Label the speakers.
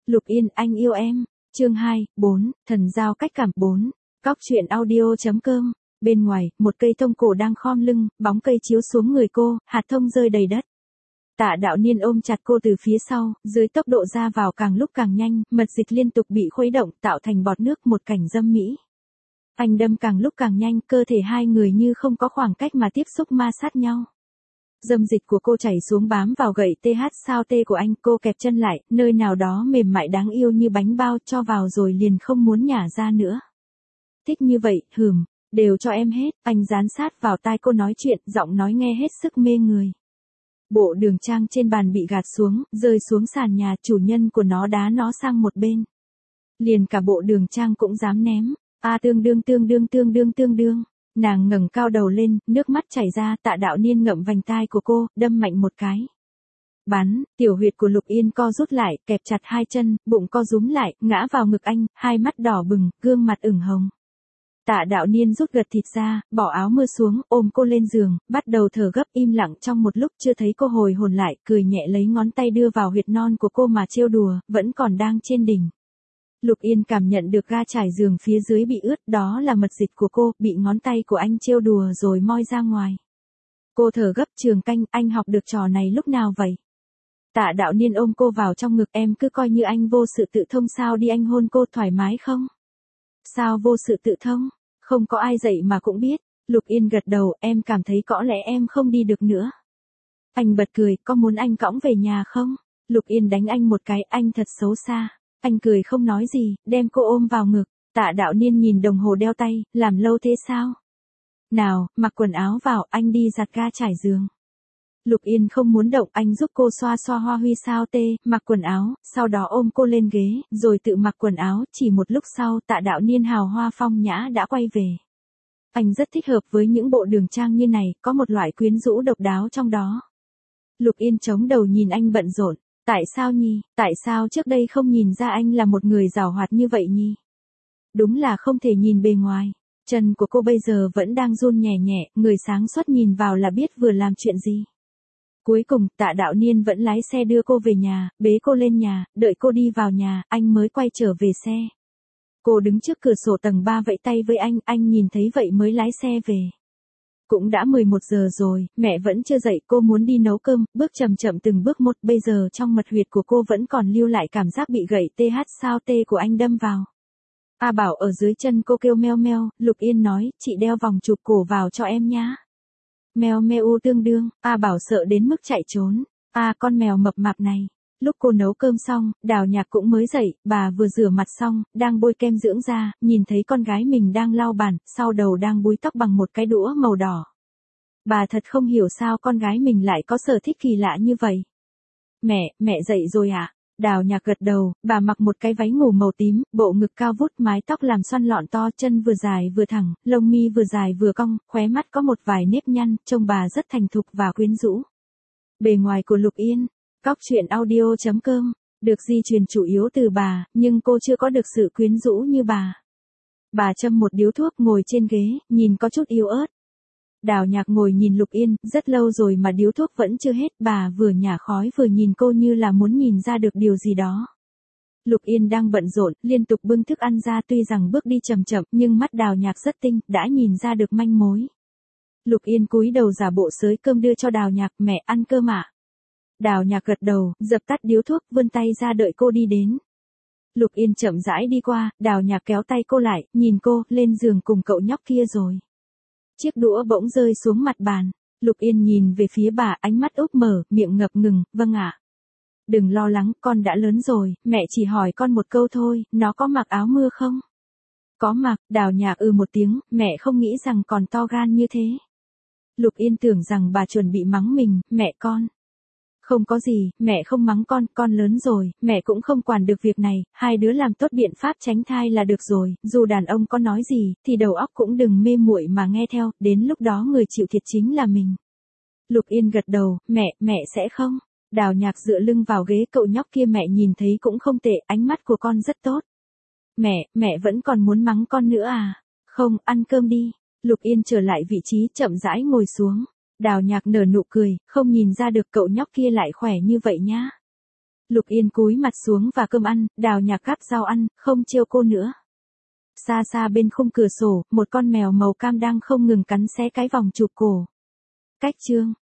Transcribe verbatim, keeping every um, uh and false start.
Speaker 1: Lục Yên, anh yêu em. Chương hai, bốn, thần giao cách cảm bốn. Cóc truyện audio.com. Bên ngoài, một cây thông cổ đang khom lưng, bóng cây chiếu xuống người cô, hạt thông rơi đầy đất. Tạ Đạo Niên ôm chặt cô từ phía sau, dưới tốc độ ra vào càng lúc càng nhanh, mật dịch liên tục bị khuấy động, tạo thành bọt nước, một cảnh dâm mỹ. Anh đâm càng lúc càng nhanh, cơ thể hai người như không có khoảng cách mà tiếp xúc ma sát nhau. Dâm dịch của cô chảy xuống bám vào gậy tê hát sao tê của anh, cô kẹp chân lại, nơi nào đó mềm mại đáng yêu như bánh bao, cho vào rồi liền không muốn nhả ra nữa. Thích như vậy, hừm, đều cho em hết, anh dán sát vào tai cô nói chuyện, giọng nói nghe hết sức mê người. Bộ đường trang trên bàn bị gạt xuống, rơi xuống sàn nhà, chủ nhân của nó đá nó sang một bên. Liền cả bộ đường trang cũng dám ném. A tương đương tương đương tương đương tương đương. Nàng ngẩng cao đầu lên, nước mắt chảy ra, Tạ Đạo Niên ngậm vành tai của cô, đâm mạnh một cái. Bắn, tiểu huyệt của Lục Yên co rút lại, kẹp chặt hai chân, bụng co rúm lại, ngã vào ngực anh, hai mắt đỏ bừng, gương mặt ửng hồng. Tạ Đạo Niên rút gật thịt ra, bỏ áo mưa xuống, ôm cô lên giường, bắt đầu thở gấp, im lặng trong một lúc chưa thấy cô hồi hồn lại, cười nhẹ lấy ngón tay đưa vào huyệt non của cô mà trêu đùa, vẫn còn đang trên đỉnh. Lục Yên cảm nhận được ga trải giường phía dưới bị ướt, đó là mật dịch của cô, bị ngón tay của anh trêu đùa rồi moi ra ngoài. Cô thở gấp, Trường Canh, anh học được trò này lúc nào vậy? Tạ Đạo Niên ôm cô vào trong ngực, em cứ coi như anh vô sự tự thông sao đi, anh hôn cô thoải mái không? Sao vô sự tự thông? Không có ai dạy mà cũng biết. Lục Yên gật đầu, em cảm thấy có lẽ em không đi được nữa. Anh bật cười, có muốn anh cõng về nhà không? Lục Yên đánh anh một cái, anh thật xấu xa. Anh cười không nói gì, đem cô ôm vào ngực. Tạ Đạo Niên nhìn đồng hồ đeo tay, làm lâu thế sao? Nào, mặc quần áo vào, anh đi giặt ga trải giường. Lục Yên không muốn động, anh giúp cô xoa xoa hoa huy sao tê, mặc quần áo, sau đó ôm cô lên ghế, rồi tự mặc quần áo, chỉ một lúc sau Tạ Đạo Niên hào hoa phong nhã đã quay về. Anh rất thích hợp với những bộ đường trang như này, có một loại quyến rũ độc đáo trong đó. Lục Yên chống đầu nhìn anh bận rộn, tại sao nhỉ, tại sao trước đây không nhìn ra anh là một người giàu hoạt như vậy nhỉ? Đúng là không thể nhìn bề ngoài. Chân của cô bây giờ vẫn đang run nhẹ nhẹ, người sáng suốt nhìn vào là biết vừa làm chuyện gì. Cuối cùng, Tạ Đạo Niên vẫn lái xe đưa cô về nhà, bế cô lên nhà, đợi cô đi vào nhà, anh mới quay trở về xe. Cô đứng trước cửa sổ tầng ba vẫy tay với anh, anh nhìn thấy vậy mới lái xe về. Cũng đã mười một giờ rồi, mẹ vẫn chưa dậy, cô muốn đi nấu cơm, bước chậm chậm từng bước một, bây giờ trong mật huyệt của cô vẫn còn lưu lại cảm giác bị gậy tê hát sao tê của anh đâm vào. A Bảo ở dưới chân cô kêu meo meo, Lục Yên nói, chị đeo vòng chụp cổ vào cho em nhá. Mèo meo u tương đương, A Bảo sợ đến mức chạy trốn. A con mèo mập mạp này. Lúc cô nấu cơm xong, Đào Nhạc cũng mới dậy, bà vừa rửa mặt xong, đang bôi kem dưỡng da, nhìn thấy con gái mình đang lau bàn, sau đầu đang búi tóc bằng một cái đũa màu đỏ. Bà thật không hiểu sao con gái mình lại có sở thích kỳ lạ như vậy. Mẹ, mẹ dậy rồi ạ? À? Đào Nhạc gật đầu, bà mặc một cái váy ngủ màu tím, bộ ngực cao vút, mái tóc làm xoăn lọn to, chân vừa dài vừa thẳng, lông mi vừa dài vừa cong, khóe mắt có một vài nếp nhăn, trông bà rất thành thục và quyến rũ. Bề ngoài của Lục Yên, cóc truyện audio.com, được di truyền chủ yếu từ bà, nhưng cô chưa có được sự quyến rũ như bà. Bà châm một điếu thuốc ngồi trên ghế, nhìn có chút yếu ớt. Đào Nhạc ngồi nhìn Lục Yên, rất lâu rồi mà điếu thuốc vẫn chưa hết, bà vừa nhả khói vừa nhìn cô như là muốn nhìn ra được điều gì đó. Lục Yên đang bận rộn, liên tục bưng thức ăn ra, tuy rằng bước đi chậm chậm, nhưng mắt Đào Nhạc rất tinh, đã nhìn ra được manh mối. Lục Yên cúi đầu giả bộ xới cơm đưa cho Đào Nhạc, mẹ ăn cơm ạ. Đào Nhạc gật đầu, dập tắt điếu thuốc, vươn tay ra đợi cô đi đến. Lục Yên chậm rãi đi qua, Đào Nhạc kéo tay cô lại, nhìn cô, lên giường cùng cậu nhóc kia rồi. Chiếc đũa bỗng rơi xuống mặt bàn. Lục Yên nhìn về phía bà, ánh mắt úp mở, miệng ngập ngừng, vâng ạ. Đừng lo lắng, con đã lớn rồi, mẹ chỉ hỏi con một câu thôi, nó có mặc áo mưa không? Có mặc, Đào Nhạc ừ một tiếng, mẹ không nghĩ rằng còn to gan như thế. Lục Yên tưởng rằng bà chuẩn bị mắng mình, mẹ con. Không có gì, mẹ không mắng con, con lớn rồi, mẹ cũng không quản được việc này, hai đứa làm tốt biện pháp tránh thai là được rồi, dù đàn ông có nói gì, thì đầu óc cũng đừng mê muội mà nghe theo, đến lúc đó người chịu thiệt chính là mình. Lục Yên gật đầu, mẹ, mẹ sẽ không. Đào Nhạc dựa lưng vào ghế, cậu nhóc kia mẹ nhìn thấy cũng không tệ, ánh mắt của con rất tốt. Mẹ, mẹ vẫn còn muốn mắng con nữa à? Không, ăn cơm đi. Lục Yên trở lại vị trí, chậm rãi ngồi xuống. Đào Nhạc nở nụ cười, không nhìn ra được cậu nhóc kia lại khỏe như vậy nhá. Lục Yên cúi mặt xuống và cơm ăn, Đào Nhạc gắp rau ăn, không trêu cô nữa. Xa xa bên khung cửa sổ, một con mèo màu cam đang không ngừng cắn xé cái vòng chụp cổ. Cách chương